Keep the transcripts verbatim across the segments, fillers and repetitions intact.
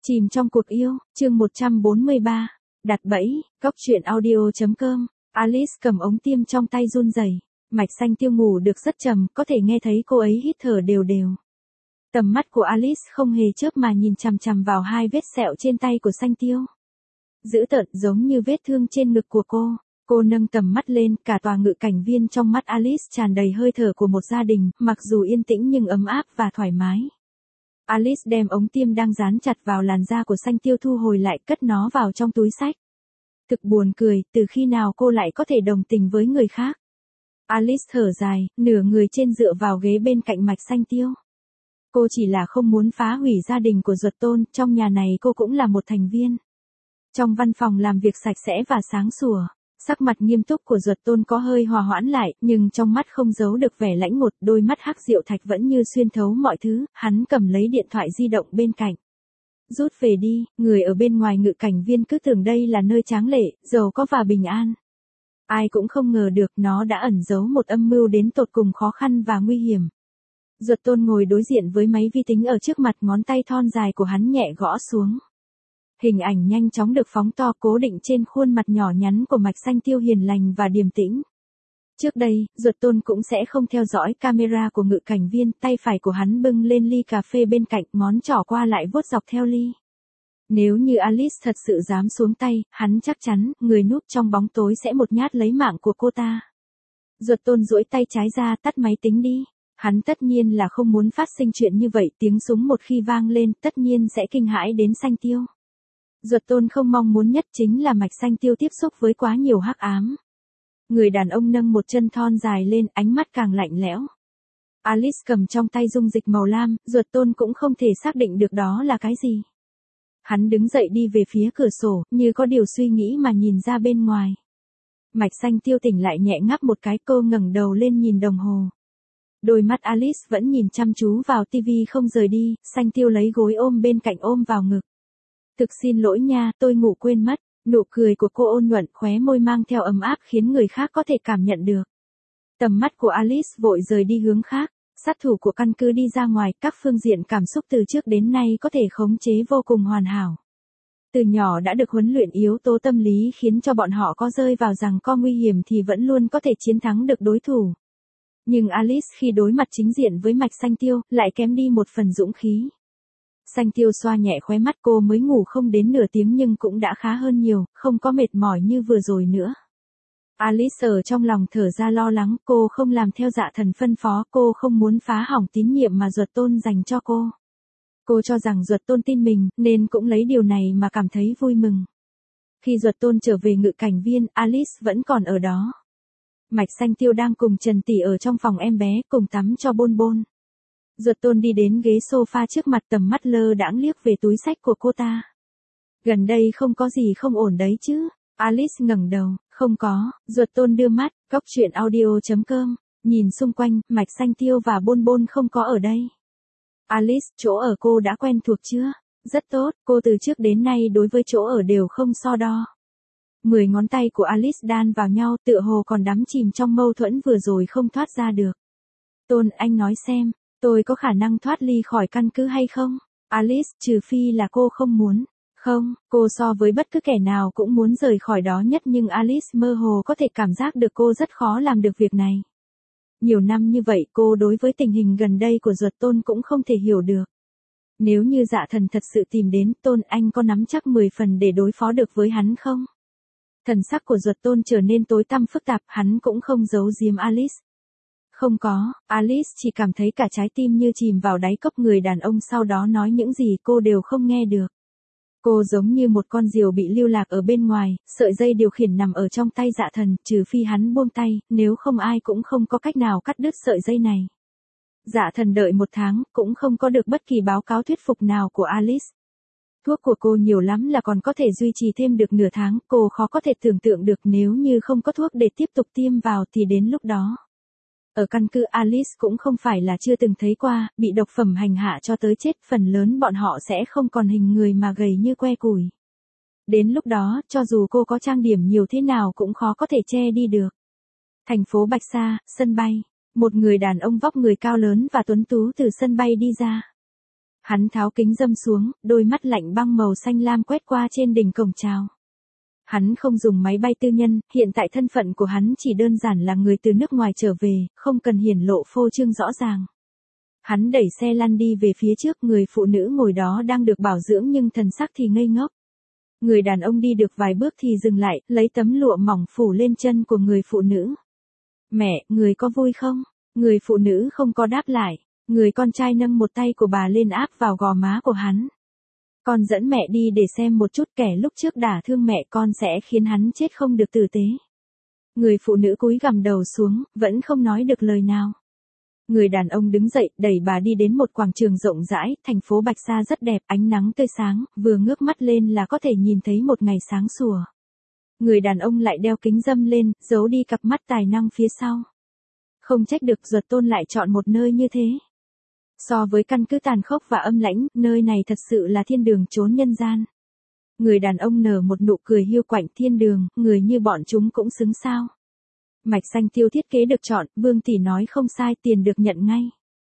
Chìm trong cuộc yêu, chương một trăm bốn mươi ba, đặt bẫy, cóc truyện audio chấm com. Alice cầm ống tiêm trong tay run rẩy, mạch xanh tiêu ngủ được rất trầm, có thể nghe thấy cô ấy hít thở đều đều. Tầm mắt của Alice không hề chớp mà nhìn chằm chằm vào hai vết sẹo trên tay của xanh tiêu. Dữ tợn giống như vết thương trên ngực của cô. Cô nâng tầm mắt lên, cả tòa ngự cảnh viên trong mắt Alice tràn đầy hơi thở của một gia đình, mặc dù yên tĩnh nhưng ấm áp và thoải mái. Alice đem ống tiêm đang dán chặt vào làn da của xanh tiêu thu hồi lại, cất nó vào trong túi xách. Thực buồn cười, từ khi nào cô lại có thể đồng tình với người khác. Alice thở dài, nửa người trên dựa vào ghế bên cạnh mạch xanh tiêu. Cô chỉ là không muốn phá hủy gia đình của Duật Tôn, trong nhà này cô cũng là một thành viên. Trong văn phòng làm việc sạch sẽ và sáng sủa, sắc mặt nghiêm túc của Duật Tôn có hơi hòa hoãn lại, nhưng trong mắt không giấu được vẻ lãnh ngột, đôi mắt hắc diệu thạch vẫn như xuyên thấu mọi thứ. Hắn cầm lấy điện thoại di động bên cạnh. Rút về đi, người ở bên ngoài ngự cảnh viên cứ tưởng đây là nơi tráng lệ, giàu có và bình an. Ai cũng không ngờ được nó đã ẩn giấu một âm mưu đến tột cùng khó khăn và nguy hiểm. Duật Tôn ngồi đối diện với máy vi tính ở trước mặt, ngón tay thon dài của hắn nhẹ gõ xuống. Hình ảnh nhanh chóng được phóng to, cố định trên khuôn mặt nhỏ nhắn của mạch xanh tiêu hiền lành và điềm tĩnh. Trước đây, Duật Tôn cũng sẽ không theo dõi camera của ngự cảnh viên, tay phải của hắn bưng lên ly cà phê bên cạnh, ngón trỏ qua lại vuốt dọc theo ly. Nếu như Alice thật sự dám xuống tay, hắn chắc chắn, người núp trong bóng tối sẽ một nhát lấy mạng của cô ta. Duật Tôn duỗi tay trái ra, tắt máy tính đi. Hắn tất nhiên là không muốn phát sinh chuyện như vậy, tiếng súng một khi vang lên, tất nhiên sẽ kinh hãi đến xanh tiêu. Duật Tôn không mong muốn nhất chính là mạch xanh tiêu tiếp xúc với quá nhiều hắc ám. Người đàn ông nâng một chân thon dài lên, ánh mắt càng lạnh lẽo. Alice cầm trong tay dung dịch màu lam, Duật Tôn cũng không thể xác định được đó là cái gì. Hắn đứng dậy đi về phía cửa sổ, như có điều suy nghĩ mà nhìn ra bên ngoài. Mạch xanh tiêu tỉnh lại nhẹ ngáp một cái, cô ngẩng đầu lên nhìn đồng hồ. Đôi mắt Alice vẫn nhìn chăm chú vào tivi không rời đi, xanh tiêu lấy gối ôm bên cạnh ôm vào ngực. Thực xin lỗi nha, tôi ngủ quên mất. Nụ cười của cô ôn nhuận, khóe môi mang theo ấm áp khiến người khác có thể cảm nhận được. Tầm mắt của Alice vội rời đi hướng khác. Sát thủ của căn cứ đi ra ngoài, các phương diện cảm xúc từ trước đến nay có thể khống chế vô cùng hoàn hảo. Từ nhỏ đã được huấn luyện yếu tố tâm lý khiến cho bọn họ có rơi vào rằng có nguy hiểm thì vẫn luôn có thể chiến thắng được đối thủ. Nhưng Alice khi đối mặt chính diện với mạch xanh tiêu, lại kém đi một phần dũng khí. Xanh tiêu xoa nhẹ khóe mắt, cô mới ngủ không đến nửa tiếng nhưng cũng đã khá hơn nhiều, không có mệt mỏi như vừa rồi nữa. Alice ở trong lòng thở ra lo lắng, cô không làm theo dạ thần phân phó, cô không muốn phá hỏng tín nhiệm mà Duật Tôn dành cho cô. Cô cho rằng Duật Tôn tin mình, nên cũng lấy điều này mà cảm thấy vui mừng. Khi Duật Tôn trở về ngự cảnh viên, Alice vẫn còn ở đó. Mạch xanh tiêu đang cùng Trần Tỷ ở trong phòng em bé, cùng tắm cho Bôn Bôn. Duật Tôn đi đến ghế sofa trước mặt, tầm mắt lơ đãng liếc về túi xách của cô ta. Gần đây không có gì không ổn đấy chứ? Alice ngẩng đầu, không có. Duật Tôn đưa mắt, cóc truyện audio chấm com, nhìn xung quanh, mạch xanh tiêu và Bôn Bôn không có ở đây. Alice, chỗ ở cô đã quen thuộc chưa? Rất tốt, cô từ trước đến nay đối với chỗ ở đều không so đo. Mười ngón tay của Alice đan vào nhau, tựa hồ còn đắm chìm trong mâu thuẫn vừa rồi không thoát ra được. Tôn, anh nói xem, tôi có khả năng thoát ly khỏi căn cứ hay không? Alice, trừ phi là cô không muốn. Không, cô so với bất cứ kẻ nào cũng muốn rời khỏi đó nhất, nhưng Alice mơ hồ có thể cảm giác được cô rất khó làm được việc này. Nhiều năm như vậy cô đối với tình hình gần đây của Duật Tôn cũng không thể hiểu được. Nếu như dạ thần thật sự tìm đến, Tôn, anh có nắm chắc mười phần để đối phó được với hắn không? Thần sắc của Duật Tôn trở nên tối tăm phức tạp, hắn cũng không giấu giếm Alice. Không có, Alice chỉ cảm thấy cả trái tim như chìm vào đáy cốc, người đàn ông sau đó nói những gì cô đều không nghe được. Cô giống như một con diều bị lưu lạc ở bên ngoài, sợi dây điều khiển nằm ở trong tay dạ thần, trừ phi hắn buông tay, nếu không ai cũng không có cách nào cắt đứt sợi dây này. Dạ thần đợi một tháng, cũng không có được bất kỳ báo cáo thuyết phục nào của Alice. Thuốc của cô nhiều lắm là còn có thể duy trì thêm được nửa tháng, cô khó có thể tưởng tượng được nếu như không có thuốc để tiếp tục tiêm vào thì đến lúc đó. Ở căn cứ Alice cũng không phải là chưa từng thấy qua, bị độc phẩm hành hạ cho tới chết, phần lớn bọn họ sẽ không còn hình người mà gầy như que củi. Đến lúc đó, cho dù cô có trang điểm nhiều thế nào cũng khó có thể che đi được. Thành phố Bạch Sa, sân bay, một người đàn ông vóc người cao lớn và tuấn tú từ sân bay đi ra. Hắn tháo kính râm xuống, đôi mắt lạnh băng màu xanh lam quét qua trên đỉnh cổng chào. Hắn không dùng máy bay tư nhân, hiện tại thân phận của hắn chỉ đơn giản là người từ nước ngoài trở về, không cần hiển lộ phô trương rõ ràng. Hắn đẩy xe lăn đi về phía trước, người phụ nữ ngồi đó đang được bảo dưỡng nhưng thần sắc thì ngây ngốc. Người đàn ông đi được vài bước thì dừng lại, lấy tấm lụa mỏng phủ lên chân của người phụ nữ. Mẹ, người có vui không? Người phụ nữ không có đáp lại. Người con trai nâng một tay của bà lên áp vào gò má của hắn. Con dẫn mẹ đi để xem một chút, kẻ lúc trước đả thương mẹ con sẽ khiến hắn chết không được tử tế. Người phụ nữ cúi gằm đầu xuống, vẫn không nói được lời nào. Người đàn ông đứng dậy, đẩy bà đi đến một quảng trường rộng rãi, thành phố Bạch Sa rất đẹp, ánh nắng tươi sáng, vừa ngước mắt lên là có thể nhìn thấy một ngày sáng sủa. Người đàn ông lại đeo kính râm lên, giấu đi cặp mắt tài năng phía sau. Không trách được Duật Tôn lại chọn một nơi như thế. So với căn cứ tàn khốc và âm lãnh, nơi này thật sự là thiên đường chốn nhân gian. Người đàn ông nở một nụ cười hiu quạnh, thiên đường, người như bọn chúng cũng xứng sao. Mạch Xanh Tiêu thiết kế được chọn, Vương tỷ nói không sai, tiền được nhận ngay.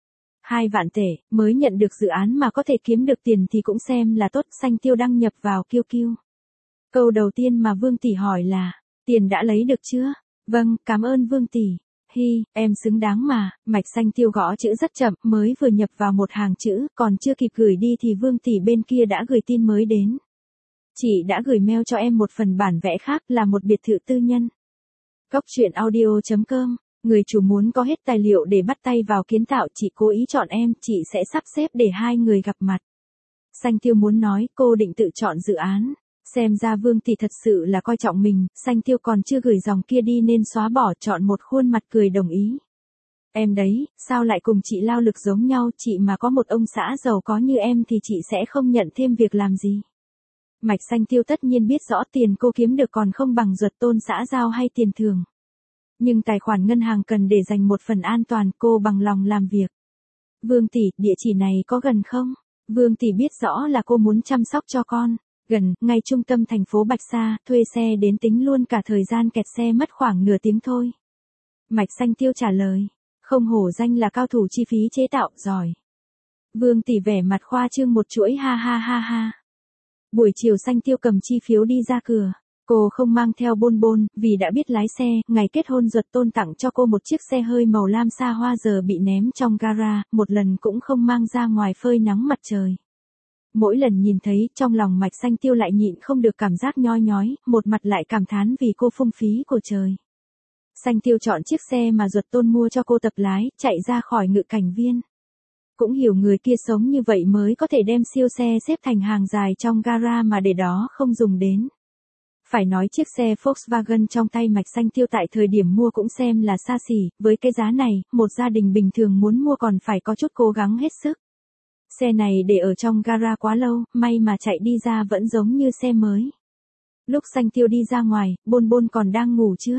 Hai vạn tể, mới nhận được dự án mà có thể kiếm được tiền thì cũng xem là tốt. Xanh Tiêu đăng nhập vào Q Q. Câu đầu tiên mà Vương tỷ hỏi là, tiền đã lấy được chưa? Vâng, cảm ơn Vương tỷ. Hi, em xứng đáng mà. Mạch Xanh Tiêu gõ chữ rất chậm, mới vừa nhập vào một hàng chữ, còn chưa kịp gửi đi thì Vương tỷ bên kia đã gửi tin mới đến. Chị đã gửi mail cho em một phần bản vẽ khác, là một biệt thự tư nhân. Góc truyện audio chấm com, người chủ muốn có hết tài liệu để bắt tay vào kiến tạo, chị cố ý chọn em, chị sẽ sắp xếp để hai người gặp mặt. Xanh Tiêu muốn nói, cô định tự chọn dự án. Xem ra Vương tỷ thật sự là coi trọng mình, Xanh Tiêu còn chưa gửi dòng kia đi nên xóa bỏ, chọn một khuôn mặt cười đồng ý. Em đấy, sao lại cùng chị lao lực giống nhau, chị mà có một ông xã giàu có như em thì chị sẽ không nhận thêm việc làm gì. Mạch Xanh Tiêu tất nhiên biết rõ tiền cô kiếm được còn không bằng Duật Tôn xã giao hay tiền thường. Nhưng tài khoản ngân hàng cần để dành một phần an toàn, cô bằng lòng làm việc. Vương tỷ, địa chỉ này có gần không? Vương tỷ biết rõ là cô muốn chăm sóc cho con. Gần, ngay trung tâm thành phố Bạch Sa, thuê xe đến tính luôn cả thời gian kẹt xe mất khoảng nửa tiếng thôi. Mạch Xanh Tiêu trả lời, không hổ danh là cao thủ chi phí chế tạo, giỏi. Vương tỷ vẻ mặt khoa trương một chuỗi ha ha ha ha. Buổi chiều Xanh Tiêu cầm chi phiếu đi ra cửa. Cô không mang theo bôn bôn, vì đã biết lái xe, ngày kết hôn Duật Tôn tặng cho cô một chiếc xe hơi màu lam xa hoa giờ bị ném trong gara, một lần cũng không mang ra ngoài phơi nắng mặt trời. Mỗi lần nhìn thấy, trong lòng Mạch Xanh Tiêu lại nhịn không được cảm giác nhoi nhói, một mặt lại cảm thán vì cô phung phí của trời. Xanh Tiêu chọn chiếc xe mà Duật Tôn mua cho cô tập lái, chạy ra khỏi ngự cảnh viên. Cũng hiểu người kia sống như vậy mới có thể đem siêu xe xếp thành hàng dài trong gara mà để đó không dùng đến. Phải nói chiếc xe Volkswagen trong tay Mạch Xanh Tiêu tại thời điểm mua cũng xem là xa xỉ, với cái giá này, một gia đình bình thường muốn mua còn phải có chút cố gắng hết sức. Xe này để ở trong gara quá lâu, may mà chạy đi ra vẫn giống như xe mới. Lúc Xanh Tiêu đi ra ngoài, Bôn Bôn còn đang ngủ chưa?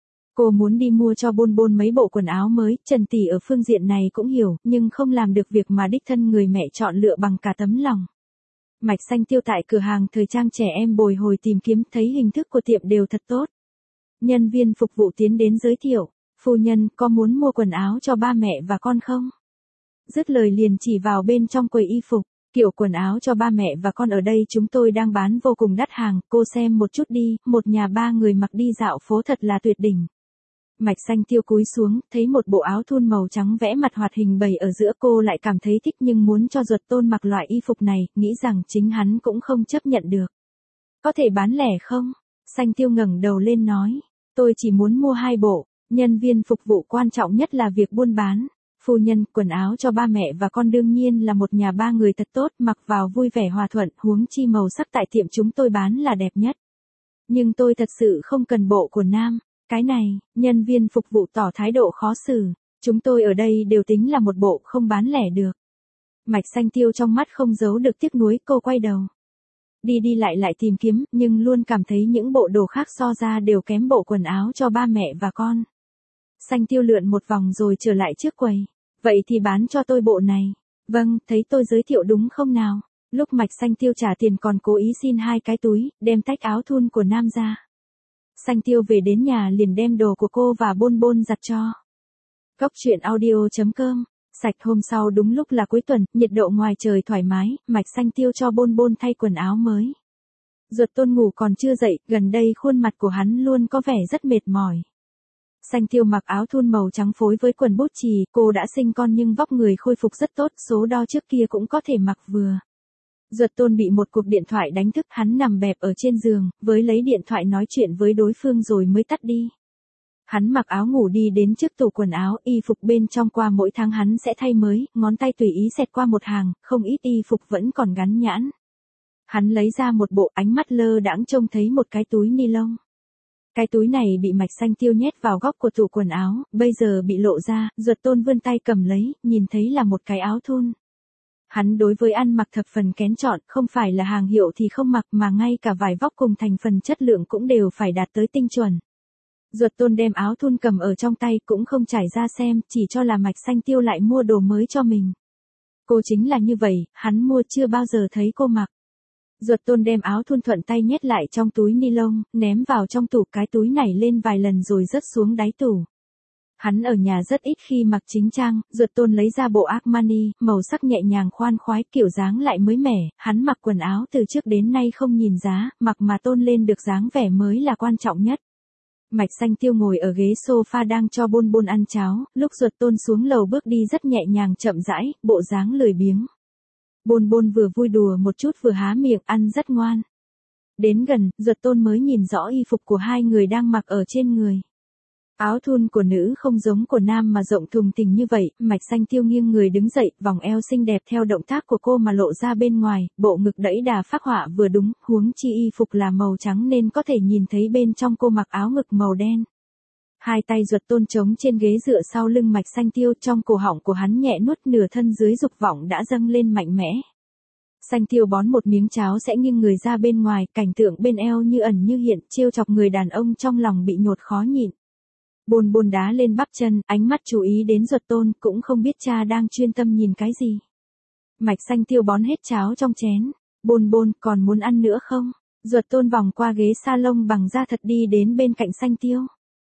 Cô muốn đi mua cho Bôn Bôn mấy bộ quần áo mới, Trần tỷ ở phương diện này cũng hiểu, nhưng không làm được việc mà đích thân người mẹ chọn lựa bằng cả tấm lòng. Mạch Xanh Tiêu tại cửa hàng thời trang trẻ em bồi hồi tìm kiếm, thấy hình thức của tiệm đều thật tốt. Nhân viên phục vụ tiến đến giới thiệu, phu nhân có muốn mua quần áo cho ba mẹ và con không? Dứt lời liền chỉ vào bên trong quầy y phục, kiểu quần áo cho ba mẹ và con ở đây chúng tôi đang bán vô cùng đắt hàng, cô xem một chút đi, một nhà ba người mặc đi dạo phố thật là tuyệt đỉnh. Mạch Xanh Tiêu cúi xuống, thấy một bộ áo thun màu trắng vẽ mặt hoạt hình bầy ở giữa, cô lại cảm thấy thích nhưng muốn cho Duật Tôn mặc loại y phục này, nghĩ rằng chính hắn cũng không chấp nhận được. Có thể bán lẻ không? Xanh Tiêu ngẩng đầu lên nói, tôi chỉ muốn mua hai bộ, nhân viên phục vụ quan trọng nhất là việc buôn bán. Phu nhân, quần áo cho ba mẹ và con đương nhiên là một nhà ba người thật tốt, mặc vào vui vẻ hòa thuận, huống chi màu sắc tại tiệm chúng tôi bán là đẹp nhất. Nhưng tôi thật sự không cần bộ của nam. Cái này, nhân viên phục vụ tỏ thái độ khó xử, chúng tôi ở đây đều tính là một bộ, không bán lẻ được. Mạch Xanh Tiêu trong mắt không giấu được tiếc nuối, cô quay đầu. Đi đi lại lại tìm kiếm, nhưng luôn cảm thấy những bộ đồ khác so ra đều kém bộ quần áo cho ba mẹ và con. Xanh Tiêu lượn một vòng rồi trở lại trước quầy. Vậy thì bán cho tôi bộ này. Vâng, thấy tôi giới thiệu đúng không nào? Lúc Mạch Xanh Tiêu trả tiền còn cố ý xin hai cái túi, đem tách áo thun của nam ra. Xanh Tiêu về đến nhà liền đem đồ của cô và Bôn Bôn giặt cho. Góc truyện audio chấm com Sạch hôm sau đúng lúc là cuối tuần, nhiệt độ ngoài trời thoải mái, Mạch Xanh Tiêu cho Bôn Bôn thay quần áo mới. Duật Tôn ngủ còn chưa dậy, gần đây khuôn mặt của hắn luôn có vẻ rất mệt mỏi. Xanh Tiêu mặc áo thun màu trắng phối với quần bút chì, cô đã sinh con nhưng vóc người khôi phục rất tốt, số đo trước kia cũng có thể mặc vừa. Duật Tôn bị một cuộc điện thoại đánh thức, hắn nằm bẹp ở trên giường, với lấy điện thoại nói chuyện với đối phương rồi mới tắt đi. Hắn mặc áo ngủ đi đến trước tủ quần áo, y phục bên trong qua mỗi tháng hắn sẽ thay mới, ngón tay tùy ý xẹt qua một hàng, không ít y phục vẫn còn gắn nhãn. Hắn lấy ra một bộ, ánh mắt lơ đãng trông thấy một cái túi ni lông. Cái túi này bị Mạch Xanh Tiêu nhét vào góc của tủ quần áo, bây giờ bị lộ ra, Duật Tôn vươn tay cầm lấy, nhìn thấy là một cái áo thun. Hắn đối với ăn mặc thập phần kén chọn, không phải là hàng hiệu thì không mặc mà ngay cả vải vóc cùng thành phần chất lượng cũng đều phải đạt tới tinh chuẩn. Duật Tôn đem áo thun cầm ở trong tay cũng không trải ra xem, chỉ cho là Mạch Xanh Tiêu lại mua đồ mới cho mình. Cô chính là như vậy, hắn mua chưa bao giờ thấy cô mặc. Duật Tôn đem áo thun thuận tay nhét lại trong túi ni lông, ném vào trong tủ, cái túi nảy lên vài lần rồi rớt xuống đáy tủ. Hắn ở nhà rất ít khi mặc chính trang, Duật Tôn lấy ra bộ Armani, màu sắc nhẹ nhàng khoan khoái, kiểu dáng lại mới mẻ, hắn mặc quần áo từ trước đến nay không nhìn giá, mặc mà tôn lên được dáng vẻ mới là quan trọng nhất. Mạch Xanh Tiêu ngồi ở ghế sofa đang cho Bôn Bôn ăn cháo, lúc Duật Tôn xuống lầu bước đi rất nhẹ nhàng chậm rãi, bộ dáng lười biếng. Bôn Bôn vừa vui đùa một chút vừa há miệng ăn rất ngoan. Đến gần, Duật Tôn mới nhìn rõ y phục của hai người đang mặc ở trên người. Áo thun của nữ không giống của nam mà rộng thùng thình như vậy, Mạch Xanh Tiêu nghiêng người đứng dậy, vòng eo xinh đẹp theo động tác của cô mà lộ ra bên ngoài, bộ ngực đẫy đà phác họa vừa đúng, huống chi y phục là màu trắng nên có thể nhìn thấy bên trong cô mặc áo ngực màu đen. Hai tay Duật Tôn trống trên ghế dựa sau lưng Mạch Xanh Tiêu, trong cổ họng của hắn nhẹ nuốt, nửa thân dưới dục vọng đã dâng lên mạnh mẽ. Xanh Tiêu bón một miếng cháo sẽ nghiêng người ra bên ngoài, cảnh tượng bên eo như ẩn như hiện, trêu chọc người đàn ông trong lòng bị nhột khó nhịn. Bôn Bôn đá lên bắp chân, ánh mắt chú ý đến Duật Tôn, cũng không biết cha đang chuyên tâm nhìn cái gì. Mạch Xanh Tiêu bón hết cháo trong chén. Bôn Bôn, còn muốn ăn nữa không? Duật Tôn vòng qua ghế salon bằng da thật đi đến bên cạnh Xanh Tiêu.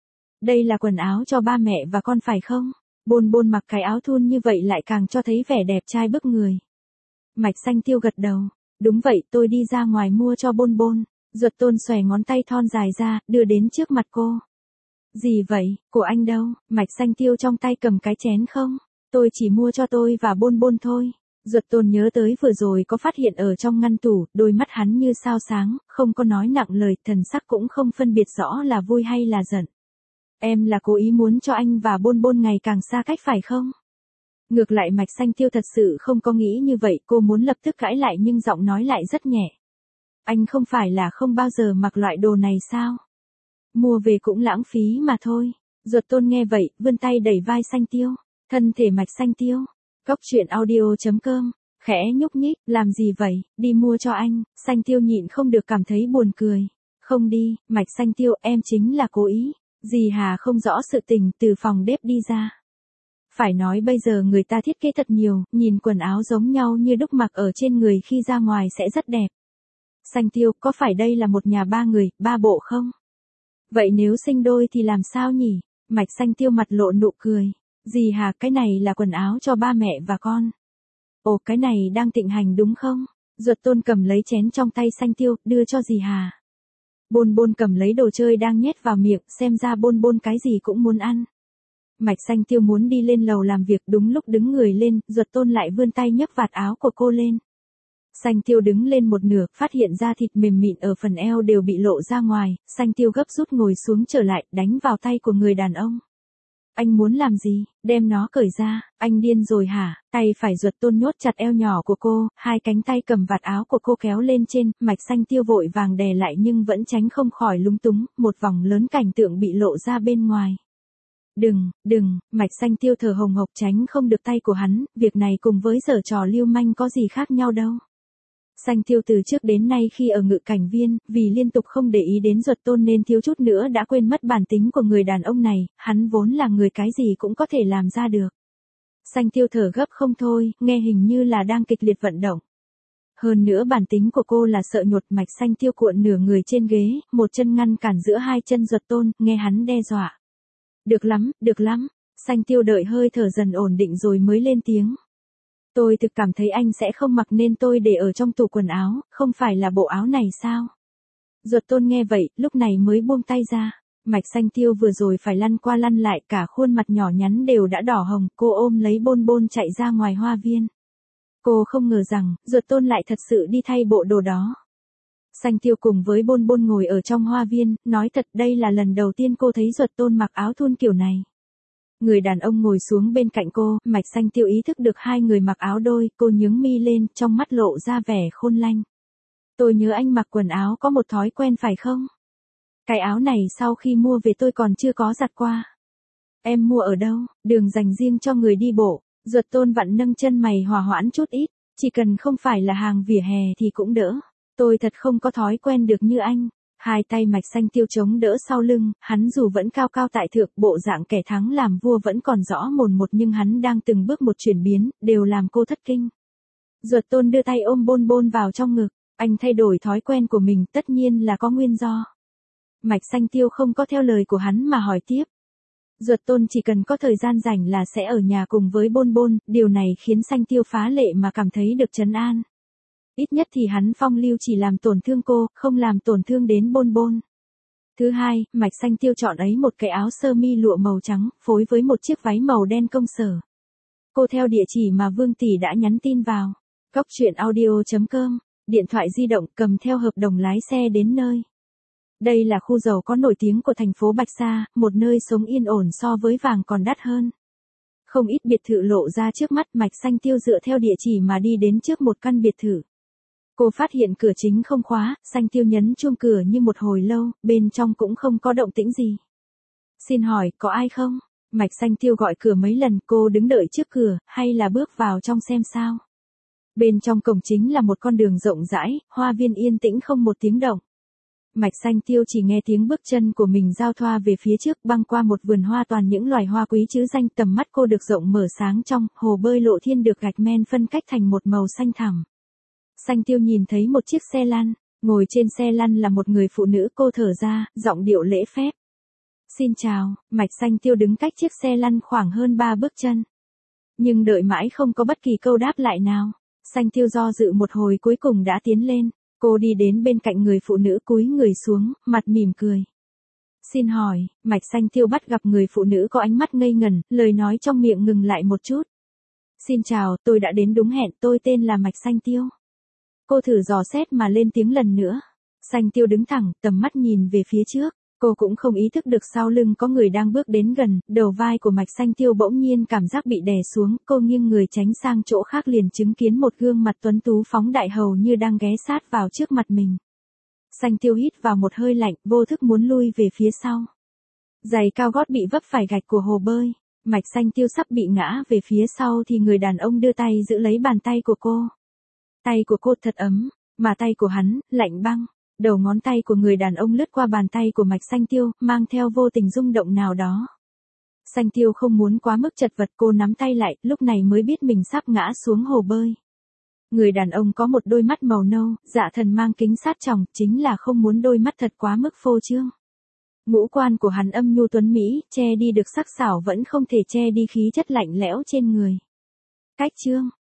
Đây là quần áo cho ba mẹ và con phải không? Bôn Bôn mặc cái áo thun như vậy lại càng cho thấy vẻ đẹp trai bức người. Mạch Xanh Tiêu gật đầu. Đúng vậy, tôi đi ra ngoài mua cho Bôn Bôn. Duật Tôn xòe ngón tay thon dài ra, đưa đến trước mặt cô. Gì vậy, của anh đâu? Mạch Xanh Tiêu trong tay cầm cái chén không? Tôi chỉ mua cho tôi và Bôn Bôn thôi. Duật Tôn nhớ tới vừa rồi có phát hiện ở trong ngăn tủ, đôi mắt hắn như sao sáng, không có nói nặng lời, thần sắc cũng không phân biệt rõ là vui hay là giận. Em là cố ý muốn cho anh và Bôn Bôn ngày càng xa cách phải không? Ngược lại Mạch Xanh Tiêu thật sự không có nghĩ như vậy, cô muốn lập tức cãi lại nhưng giọng nói lại rất nhẹ. Anh không phải là không bao giờ mặc loại đồ này sao? Mua về cũng lãng phí mà thôi. Duật Tôn nghe vậy, vươn tay đẩy vai Xanh Tiêu. Thân thể Mạch Xanh Tiêu. Cốc truyện audio chấm com. Khẽ nhúc nhích, làm gì vậy, đi mua cho anh. Xanh Tiêu nhịn không được cảm thấy buồn cười. Không đi, Mạch Xanh Tiêu, em chính là cố ý. Dì Hà không rõ sự tình, từ phòng bếp đi ra. Phải nói bây giờ người ta thiết kế thật nhiều, nhìn quần áo giống nhau như đúc mặc ở trên người khi ra ngoài sẽ rất đẹp. Xanh Tiêu, có phải đây là một nhà ba người, ba bộ không? Vậy nếu sinh đôi thì làm sao nhỉ? Mạch Xanh Tiêu mặt lộ nụ cười. Dì Hà, cái này là quần áo cho ba mẹ và con. Ồ, cái này đang thịnh hành đúng không? Duật Tôn cầm lấy chén trong tay Xanh Tiêu, đưa cho dì Hà. Bôn Bôn cầm lấy đồ chơi đang nhét vào miệng, xem ra Bôn Bôn cái gì cũng muốn ăn. Mạch Xanh Tiêu muốn đi lên lầu làm việc, đúng lúc đứng người lên, Duật Tôn lại vươn tay nhấc vạt áo của cô lên. Xanh Tiêu đứng lên một nửa, phát hiện ra thịt mềm mịn ở phần eo đều bị lộ ra ngoài, Xanh Tiêu gấp rút ngồi xuống trở lại, đánh vào tay của người đàn ông. Anh muốn làm gì, đem nó cởi ra, anh điên rồi hả? Tay phải Duật Tôn nhốt chặt eo nhỏ của cô, hai cánh tay cầm vạt áo của cô kéo lên trên, Mạch Xanh Tiêu vội vàng đè lại nhưng vẫn tránh không khỏi lúng túng, một vòng lớn cảnh tượng bị lộ ra bên ngoài. Đừng, đừng, Mạch Xanh Tiêu thở hồng hộc tránh không được tay của hắn, việc này cùng với giở trò lưu manh có gì khác nhau đâu. Xanh Tiêu từ trước đến nay khi ở Ngự Cảnh Viên, vì liên tục không để ý đến Duật Tôn nên thiếu chút nữa đã quên mất bản tính của người đàn ông này, hắn vốn là người cái gì cũng có thể làm ra được. Xanh Tiêu thở gấp không thôi, nghe hình như là đang kịch liệt vận động. Hơn nữa bản tính của cô là sợ nhột. Mạch Xanh Tiêu cuộn nửa người trên ghế, một chân ngăn cản giữa hai chân Duật Tôn, nghe hắn đe dọa. Được lắm, được lắm, Xanh Tiêu đợi hơi thở dần ổn định rồi mới lên tiếng. Tôi thực cảm thấy anh sẽ không mặc nên tôi để ở trong tủ quần áo, không phải là bộ áo này sao? Duật Tôn nghe vậy, lúc này mới buông tay ra. Mạch Xanh Tiêu vừa rồi phải lăn qua lăn lại, cả khuôn mặt nhỏ nhắn đều đã đỏ hồng, cô ôm lấy Bôn Bôn chạy ra ngoài hoa viên. Cô không ngờ rằng, Duật Tôn lại thật sự đi thay bộ đồ đó. Xanh Tiêu cùng với Bôn Bôn ngồi ở trong hoa viên, nói thật đây là lần đầu tiên cô thấy Duật Tôn mặc áo thun kiểu này. Người đàn ông ngồi xuống bên cạnh cô, Mạch Xanh Tiêu ý thức được hai người mặc áo đôi, cô nhướng mi lên, trong mắt lộ ra vẻ khôn lanh. Tôi nhớ anh mặc quần áo có một thói quen phải không? Cái áo này sau khi mua về tôi còn chưa có giặt qua. Em mua ở đâu? Đường dành riêng cho người đi bộ. Duật Tôn vặn nâng chân mày hòa hoãn chút ít, chỉ cần không phải là hàng vỉa hè thì cũng đỡ. Tôi thật không có thói quen được như anh. Hai tay Mạch Xanh Tiêu chống đỡ sau lưng, hắn dù vẫn cao cao tại thượng, bộ dạng kẻ thắng làm vua vẫn còn rõ mồn một, nhưng hắn đang từng bước một chuyển biến, đều làm cô thất kinh. Duật Tôn đưa tay ôm Bôn Bôn vào trong ngực, anh thay đổi thói quen của mình tất nhiên là có nguyên do. Mạch Xanh Tiêu không có theo lời của hắn mà hỏi tiếp. Duật Tôn chỉ cần có thời gian rảnh là sẽ ở nhà cùng với Bôn Bôn, điều này khiến Xanh Tiêu phá lệ mà cảm thấy được trấn an. Ít nhất thì hắn phong lưu chỉ làm tổn thương cô, không làm tổn thương đến Bôn Bôn. Thứ hai, Mạch Xanh Tiêu chọn ấy một cái áo sơ mi lụa màu trắng, phối với một chiếc váy màu đen công sở. Cô theo địa chỉ mà Vương Tỷ đã nhắn tin vào. Cóc truyện audio chấm com, điện thoại di động cầm theo hợp đồng lái xe đến nơi. Đây là khu giàu có nổi tiếng của thành phố Bạch Sa, một nơi sống yên ổn so với vàng còn đắt hơn. Không ít biệt thự lộ ra trước mắt, Mạch Xanh Tiêu dựa theo địa chỉ mà đi đến trước một căn biệt thự. Cô phát hiện cửa chính không khóa, Xanh Tiêu nhấn chuông cửa như một hồi lâu, bên trong cũng không có động tĩnh gì. Xin hỏi, có ai không? Mạch Xanh Tiêu gọi cửa mấy lần, cô đứng đợi trước cửa, hay là bước vào trong xem sao? Bên trong cổng chính là một con đường rộng rãi, hoa viên yên tĩnh không một tiếng động. Mạch Xanh Tiêu chỉ nghe tiếng bước chân của mình giao thoa về phía trước, băng qua một vườn hoa toàn những loài hoa quý chứ danh, tầm mắt cô được rộng mở sáng trong, hồ bơi lộ thiên được gạch men phân cách thành một màu xanh thẳm. Xanh Tiêu nhìn thấy một chiếc xe lăn, ngồi trên xe lăn là một người phụ nữ, cô thở ra, giọng điệu lễ phép. Xin chào, Mạch Xanh Tiêu đứng cách chiếc xe lăn khoảng hơn ba bước chân. Nhưng đợi mãi không có bất kỳ câu đáp lại nào. Xanh Tiêu do dự một hồi cuối cùng đã tiến lên. Cô đi đến bên cạnh người phụ nữ cúi người xuống, mặt mỉm cười. Xin hỏi, Mạch Xanh Tiêu bắt gặp người phụ nữ có ánh mắt ngây ngẩn, lời nói trong miệng ngừng lại một chút. Xin chào, tôi đã đến đúng hẹn, tôi tên là Mạch Xanh Tiêu. Cô thử dò xét mà lên tiếng lần nữa. Xanh Tiêu đứng thẳng, tầm mắt nhìn về phía trước. Cô cũng không ý thức được sau lưng có người đang bước đến gần, đầu vai của Mạch Xanh Tiêu bỗng nhiên cảm giác bị đè xuống, cô nghiêng người tránh sang chỗ khác liền chứng kiến một gương mặt tuấn tú phóng đại hầu như đang ghé sát vào trước mặt mình. Xanh Tiêu hít vào một hơi lạnh, vô thức muốn lui về phía sau. Giày cao gót bị vấp phải gạch của hồ bơi, Mạch Xanh Tiêu sắp bị ngã về phía sau thì người đàn ông đưa tay giữ lấy bàn tay của cô. Tay của cô thật ấm, mà tay của hắn, lạnh băng. Đầu ngón tay của người đàn ông lướt qua bàn tay của Mạch Xanh Tiêu, mang theo vô tình rung động nào đó. Xanh Tiêu không muốn quá mức chật vật, cô nắm tay lại, lúc này mới biết mình sắp ngã xuống hồ bơi. Người đàn ông có một đôi mắt màu nâu, dạ thần mang kính sát tròng, chính là không muốn đôi mắt thật quá mức phô trương. Ngũ quan của hắn âm nhu tuấn mỹ, che đi được sắc sảo vẫn không thể che đi khí chất lạnh lẽo trên người. Cách trương,